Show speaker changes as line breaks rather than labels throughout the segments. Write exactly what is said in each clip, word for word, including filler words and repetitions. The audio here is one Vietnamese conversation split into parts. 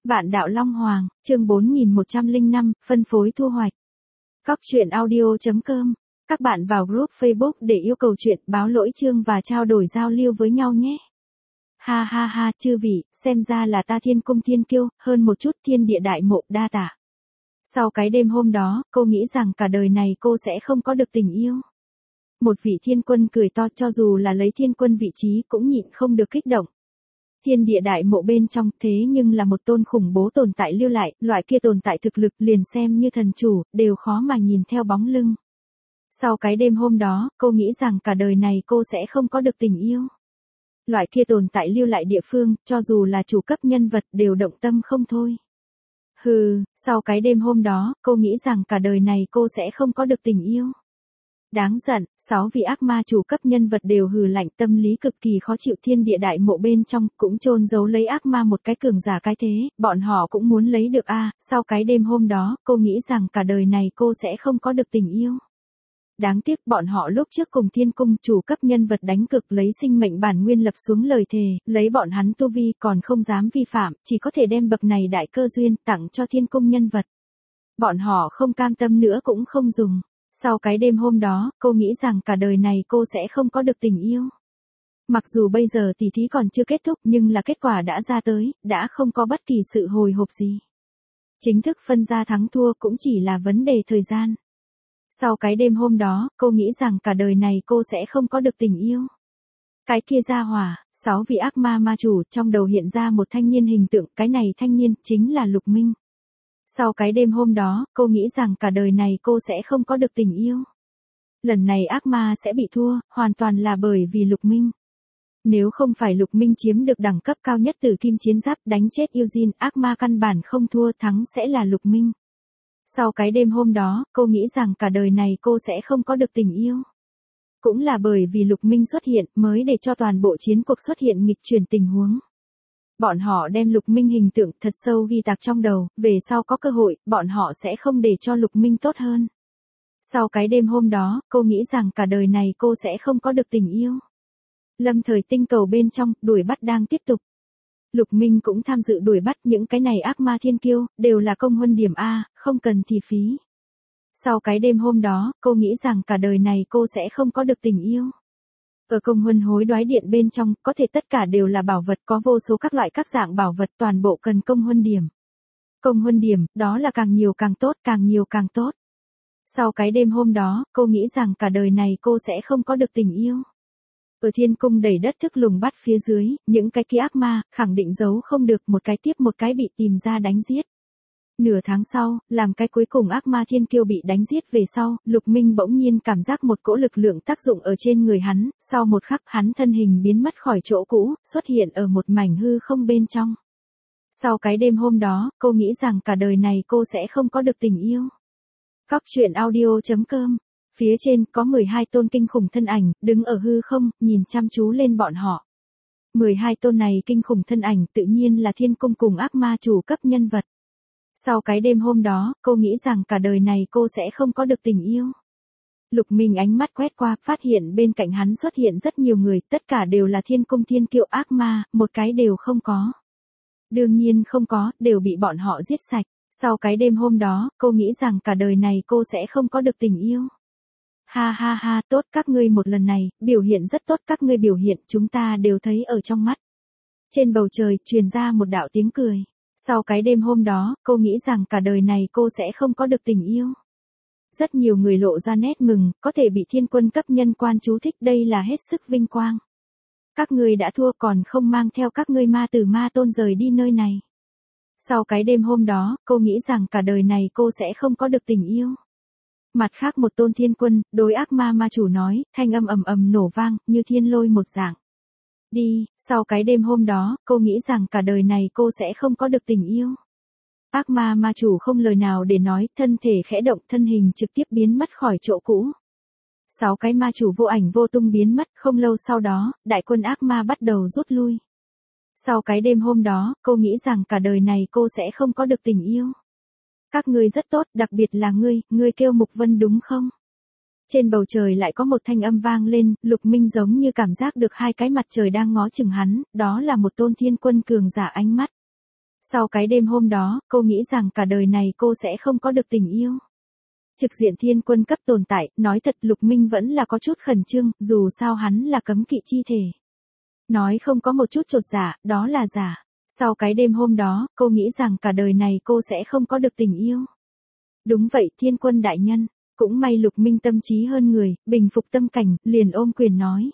Vạn đạo Long Hoàng, chương bốn nghìn một trăm lẻ năm, phân phối thu hoạch. Cóc truyện audio chấm com. Các bạn vào group Facebook để yêu cầu chuyện, báo lỗi chương và trao đổi giao lưu với nhau nhé. Ha ha ha, chư vị, xem ra là ta thiên cung thiên kiêu, hơn một chút thiên địa đại mộ đa tạ. Sau cái đêm hôm đó, cô nghĩ rằng cả đời này cô sẽ không có được tình yêu. Một vị thiên quân cười to, cho dù là lấy thiên quân vị trí cũng nhịn không được kích động. Thiên địa đại mộ bên trong thế nhưng là một tôn khủng bố tồn tại lưu lại, loại kia tồn tại thực lực liền xem như thần chủ, đều khó mà nhìn theo bóng lưng. Sau cái đêm hôm đó, cô nghĩ rằng cả đời này cô sẽ không có được tình yêu. Loại kia tồn tại lưu lại địa phương, cho dù là chủ cấp nhân vật đều động tâm không thôi. Hừ, sau cái đêm hôm đó, cô nghĩ rằng cả đời này cô sẽ không có được tình yêu. Đáng giận, sáu vị ác ma chủ cấp nhân vật đều hừ lạnh, tâm lý cực kỳ khó chịu. Thiên địa đại mộ bên trong cũng chôn giấu lấy ác ma một cái cường giả cái thế, bọn họ cũng muốn lấy được a. Sau cái đêm hôm đó, cô nghĩ rằng cả đời này cô sẽ không có được tình yêu. Đáng tiếc bọn họ lúc trước cùng thiên cung chủ cấp nhân vật đánh cực lấy sinh mệnh bản nguyên lập xuống lời thề, lấy bọn hắn tu vi còn không dám vi phạm, chỉ có thể đem bậc này đại cơ duyên tặng cho thiên cung nhân vật. Bọn họ không cam tâm nữa cũng không dùng. Sau cái đêm hôm đó, cô nghĩ rằng cả đời này cô sẽ không có được tình yêu. Mặc dù bây giờ tỷ thí còn chưa kết thúc nhưng là kết quả đã ra tới, đã không có bất kỳ sự hồi hộp gì. Chính thức phân ra thắng thua cũng chỉ là vấn đề thời gian. Sau cái đêm hôm đó, cô nghĩ rằng cả đời này cô sẽ không có được tình yêu. Cái kia ra hỏa, sáu vị ác ma ma chủ trong đầu hiện ra một thanh niên hình tượng, cái này thanh niên chính là Lục Minh. Sau cái đêm hôm đó, cô nghĩ rằng cả đời này cô sẽ không có được tình yêu. Lần này ác ma sẽ bị thua, hoàn toàn là bởi vì Lục Minh. Nếu không phải Lục Minh chiếm được đẳng cấp cao nhất từ kim chiến giáp đánh chết Eugene, ác ma căn bản không thua, thắng sẽ là Lục Minh. Sau cái đêm hôm đó, cô nghĩ rằng cả đời này cô sẽ không có được tình yêu. Cũng là bởi vì Lục Minh xuất hiện mới để cho toàn bộ chiến cuộc xuất hiện nghịch chuyển tình huống. Bọn họ đem Lục Minh hình tượng thật sâu ghi tạc trong đầu, về sau có cơ hội, bọn họ sẽ không để cho Lục Minh tốt hơn. Sau cái đêm hôm đó, cô nghĩ rằng cả đời này cô sẽ không có được tình yêu. Lâm thời tinh cầu bên trong, đuổi bắt đang tiếp tục. Lục Minh cũng tham dự đuổi bắt, những cái này ác ma thiên kiêu, đều là công huân điểm A, không cần thì phí. Sau cái đêm hôm đó, cô nghĩ rằng cả đời này cô sẽ không có được tình yêu. Ở công huân hối đoái điện bên trong, có thể tất cả đều là bảo vật, có vô số các loại các dạng bảo vật, toàn bộ cần công huân điểm. Công huân điểm, đó là càng nhiều càng tốt, càng nhiều càng tốt. Sau cái đêm hôm đó, cô nghĩ rằng cả đời này cô sẽ không có được tình yêu. Ở thiên cung đầy đất thức lùng bắt phía dưới, những cái kia ác ma, khẳng định giấu không được, một cái tiếp một cái bị tìm ra đánh giết. Nửa tháng sau, làm cái cuối cùng ác ma thiên kiêu bị đánh giết về sau, Lục Minh bỗng nhiên cảm giác một cỗ lực lượng tác dụng ở trên người hắn, sau một khắc hắn thân hình biến mất khỏi chỗ cũ, xuất hiện ở một mảnh hư không bên trong. Sau cái đêm hôm đó, cô nghĩ rằng cả đời này cô sẽ không có được tình yêu. Cóc truyện audio chấm com. Phía trên có mười hai tôn kinh khủng thân ảnh, đứng ở hư không, nhìn chăm chú lên bọn họ. mười hai tôn này kinh khủng thân ảnh tự nhiên là thiên cung cùng ác ma chủ cấp nhân vật. Sau cái đêm hôm đó, cô nghĩ rằng cả đời này cô sẽ không có được tình yêu. Lục Minh ánh mắt quét qua, phát hiện bên cạnh hắn xuất hiện rất nhiều người, tất cả đều là thiên cung thiên kiêu ác ma, một cái đều không có. Đương nhiên không có, đều bị bọn họ giết sạch. Sau cái đêm hôm đó, cô nghĩ rằng cả đời này cô sẽ không có được tình yêu. Ha ha ha, tốt, các ngươi một lần này, biểu hiện rất tốt, các ngươi biểu hiện chúng ta đều thấy ở trong mắt. Trên bầu trời, truyền ra một đạo tiếng cười. Sau cái đêm hôm đó, cô nghĩ rằng cả đời này cô sẽ không có được tình yêu. Rất nhiều người lộ ra nét mừng, có thể bị thiên quân cấp nhân quan chú thích, đây là hết sức vinh quang. Các ngươi đã thua còn không mang theo các ngươi ma tử ma tôn rời đi nơi này. Sau cái đêm hôm đó, cô nghĩ rằng cả đời này cô sẽ không có được tình yêu. Mặt khác một tôn thiên quân, đối ác ma ma chủ nói, thanh âm ầm ầm nổ vang, như thiên lôi một dạng. Đi, sau cái đêm hôm đó, cô nghĩ rằng cả đời này cô sẽ không có được tình yêu. Ác ma ma chủ không lời nào để nói, thân thể khẽ động, thân hình trực tiếp biến mất khỏi chỗ cũ. Sáu cái ma chủ vô ảnh vô tung biến mất, không lâu sau đó, đại quân ác ma bắt đầu rút lui. Sau cái đêm hôm đó, cô nghĩ rằng cả đời này cô sẽ không có được tình yêu. Các ngươi rất tốt, đặc biệt là ngươi, ngươi kêu Mục Vân đúng không? Trên bầu trời lại có một thanh âm vang lên, Lục Minh giống như cảm giác được hai cái mặt trời đang ngó chừng hắn, đó là một tôn thiên quân cường giả ánh mắt. Sau cái đêm hôm đó, cô nghĩ rằng cả đời này cô sẽ không có được tình yêu. Trực diện thiên quân cấp tồn tại, nói thật Lục Minh vẫn là có chút khẩn trương, dù sao hắn là cấm kỵ chi thể. Nói không có một chút chột dạ, đó là giả. Sau cái đêm hôm đó, cô nghĩ rằng cả đời này cô sẽ không có được tình yêu. Đúng vậy thiên quân đại nhân, cũng may Lục Minh tâm trí hơn người, bình phục tâm cảnh, liền ôm quyền nói.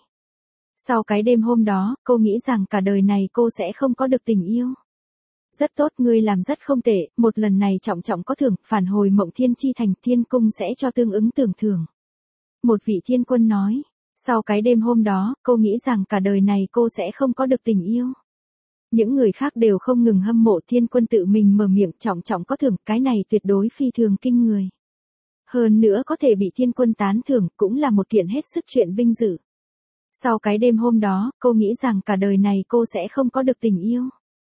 Sau cái đêm hôm đó, cô nghĩ rằng cả đời này cô sẽ không có được tình yêu. Rất tốt, ngươi làm rất không tệ, một lần này trọng trọng có thưởng, phản hồi Mộng Thiên Chi Thành, thiên cung sẽ cho tương ứng tưởng thưởng. Một vị thiên quân nói, sau cái đêm hôm đó, cô nghĩ rằng cả đời này cô sẽ không có được tình yêu. Những người khác đều không ngừng hâm mộ, thiên quân tự mình mở miệng, trọng trọng có thưởng, cái này tuyệt đối phi thường kinh người. Hơn nữa có thể bị thiên quân tán thưởng, cũng là một kiện hết sức chuyện vinh dự. Sau cái đêm hôm đó, cô nghĩ rằng cả đời này cô sẽ không có được tình yêu.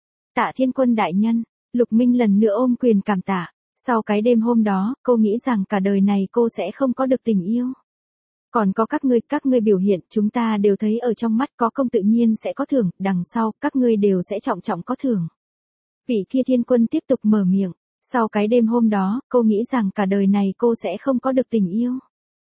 Tạ thiên quân đại nhân, Lục Minh lần nữa ôm quyền cảm tạ. Sau cái đêm hôm đó, cô nghĩ rằng cả đời này cô sẽ không có được tình yêu. Còn có các ngươi, các ngươi biểu hiện, chúng ta đều thấy ở trong mắt, có công tự nhiên sẽ có thưởng, đằng sau, các ngươi đều sẽ trọng trọng có thưởng. Vị kia thiên quân tiếp tục mở miệng. Sau cái đêm hôm đó, cô nghĩ rằng cả đời này cô sẽ không có được tình yêu.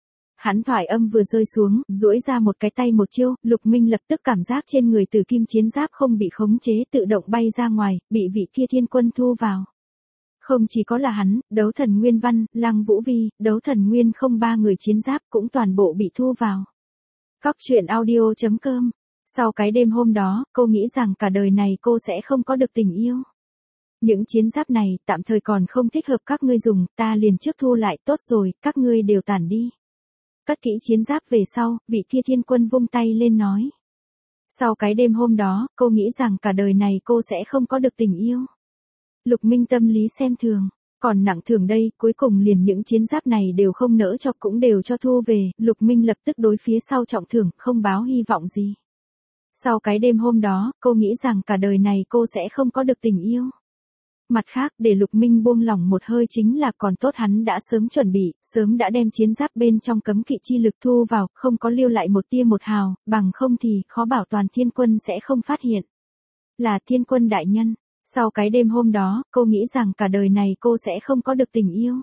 Hắn thoại âm vừa rơi xuống, duỗi ra một cái tay một chiêu, Lục Minh lập tức cảm giác trên người tử kim chiến giáp không bị khống chế, tự động bay ra ngoài, bị vị kia thiên quân thu vào. Không chỉ có là hắn, đấu thần Nguyên Văn, Lăng Vũ Vi, đấu thần Nguyên không ba người chiến giáp cũng toàn bộ bị thu vào. Cóc truyện audio chấm com. Sau cái đêm hôm đó, cô nghĩ rằng cả đời này cô sẽ không có được tình yêu. Những chiến giáp này, tạm thời còn không thích hợp các ngươi dùng, ta liền trước thu lại, tốt rồi, các ngươi đều tản đi. Cất kỹ chiến giáp về sau, vị kia thiên quân vung tay lên nói. Sau cái đêm hôm đó, cô nghĩ rằng cả đời này cô sẽ không có được tình yêu. Lục Minh tâm lý xem thường, còn nặng thường đây, cuối cùng liền những chiến giáp này đều không nỡ cho, cũng đều cho thu về, Lục Minh lập tức đối phía sau trọng thưởng, không báo hy vọng gì. Sau cái đêm hôm đó, cô nghĩ rằng cả đời này cô sẽ không có được tình yêu. Mặt khác, để Lục Minh buông lỏng một hơi chính là còn tốt hắn đã sớm chuẩn bị, sớm đã đem chiến giáp bên trong cấm kỵ chi lực thu vào, không có lưu lại một tia một hào, bằng không thì khó bảo toàn thiên quân sẽ không phát hiện. Là thiên quân đại nhân, sau cái đêm hôm đó, cô nghĩ rằng cả đời này cô sẽ không có được tình yêu.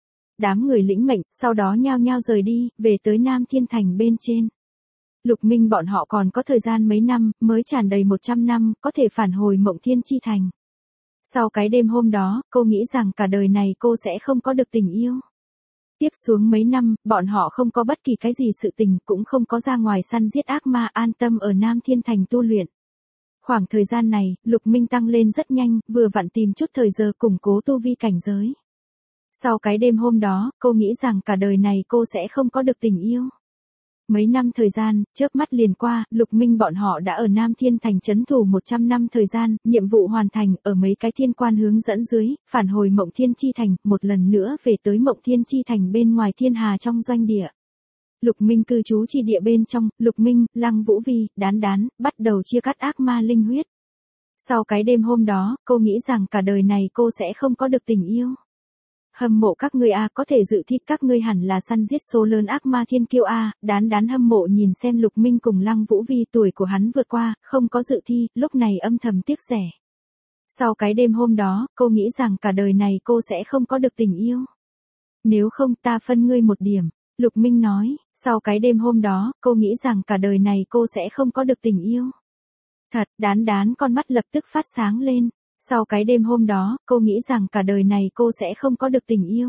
Đám người lĩnh mệnh, sau đó nhao nhao rời đi, về tới Nam Thiên Thành bên trên. Lục Minh bọn họ còn có thời gian mấy năm, mới tràn đầy một trăm năm, có thể phản hồi Mộng Thiên Chi Thành. Sau cái đêm hôm đó, cô nghĩ rằng cả đời này cô sẽ không có được tình yêu. Tiếp xuống mấy năm, bọn họ không có bất kỳ cái gì sự tình, cũng không có ra ngoài săn giết ác ma, an tâm ở Nam Thiên Thành tu luyện. Khoảng thời gian này, Lục Minh tăng lên rất nhanh, vừa vặn tìm chút thời giờ củng cố tu vi cảnh giới. Sau cái đêm hôm đó, cô nghĩ rằng cả đời này cô sẽ không có được tình yêu. Mấy năm thời gian, chớp mắt liền qua, Lục Minh bọn họ đã ở Nam Thiên Thành trấn thủ một trăm năm thời gian, nhiệm vụ hoàn thành, ở mấy cái thiên quan hướng dẫn dưới, phản hồi Mộng Thiên Chi Thành, một lần nữa về tới Mộng Thiên Chi Thành bên ngoài thiên hà trong doanh địa. Lục Minh cư trú chi địa bên trong, Lục Minh, Lăng Vũ Vi, Đán Đán, bắt đầu chia cắt ác ma linh huyết. Sau cái đêm hôm đó, cô nghĩ rằng cả đời này cô sẽ không có được tình yêu. Hâm mộ các ngươi a, có thể dự thi, các ngươi hẳn là săn giết số lớn ác ma thiên kiêu a, Đán Đán hâm mộ nhìn xem Lục Minh cùng Lăng Vũ Vi, tuổi của hắn vượt qua, không có dự thi, lúc này âm thầm tiếc rẻ. Sau cái đêm hôm đó, cô nghĩ rằng cả đời này cô sẽ không có được tình yêu. Nếu không ta phân ngươi một điểm, Lục Minh nói, sau cái đêm hôm đó, cô nghĩ rằng cả đời này cô sẽ không có được tình yêu. Thật, Đán Đán con mắt lập tức phát sáng lên. Sau cái đêm hôm đó, cô nghĩ rằng cả đời này cô sẽ không có được tình yêu.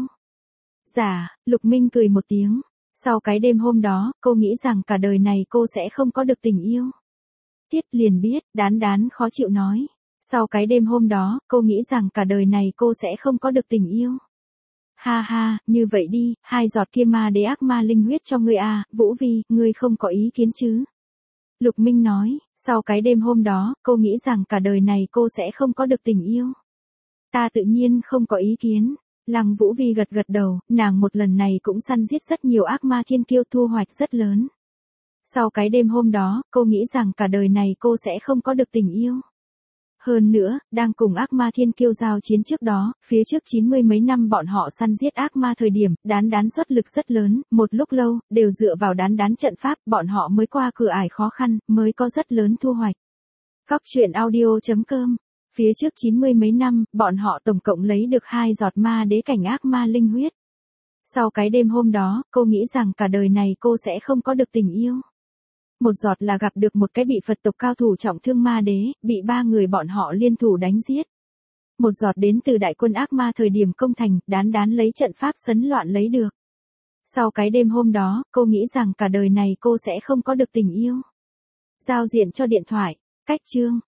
Dạ, Lục Minh cười một tiếng. Sau cái đêm hôm đó, cô nghĩ rằng cả đời này cô sẽ không có được tình yêu. Tiết liền biết, Đán Đán khó chịu nói. Sau cái đêm hôm đó, cô nghĩ rằng cả đời này cô sẽ không có được tình yêu. Ha ha, như vậy đi, hai giọt kia ma đế ác ma linh huyết cho ngươi a, Vũ Vi, ngươi không có ý kiến chứ? Lục Minh nói, sau cái đêm hôm đó, cô nghĩ rằng cả đời này cô sẽ không có được tình yêu. Ta tự nhiên không có ý kiến. Lăng Vũ Vi gật gật đầu, nàng một lần này cũng săn giết rất nhiều ác ma thiên kiêu, thu hoạch rất lớn. Sau cái đêm hôm đó, cô nghĩ rằng cả đời này cô sẽ không có được tình yêu. Hơn nữa, đang cùng ác ma thiên kiêu giao chiến trước đó, phía trước chín mươi mấy năm bọn họ săn giết ác ma thời điểm, Đán Đán xuất lực rất lớn, một lúc lâu, đều dựa vào Đán Đán trận pháp, bọn họ mới qua cửa ải khó khăn, mới có rất lớn thu hoạch. Cóc truyện audio chấm com Phía trước chín mươi mấy năm, bọn họ tổng cộng lấy được hai giọt ma đế cảnh ác ma linh huyết. Sau cái đêm hôm đó, cô nghĩ rằng cả đời này cô sẽ không có được tình yêu. Một giọt là gặp được một cái bị Phật tộc cao thủ trọng thương ma đế, bị ba người bọn họ liên thủ đánh giết. Một giọt đến từ đại quân ác ma thời điểm công thành, đán đán lấy trận pháp sấn loạn lấy được. Sau cái đêm hôm đó, cô nghĩ rằng cả đời này cô sẽ không có được tình yêu. Giao diện cho điện thoại, cách chương.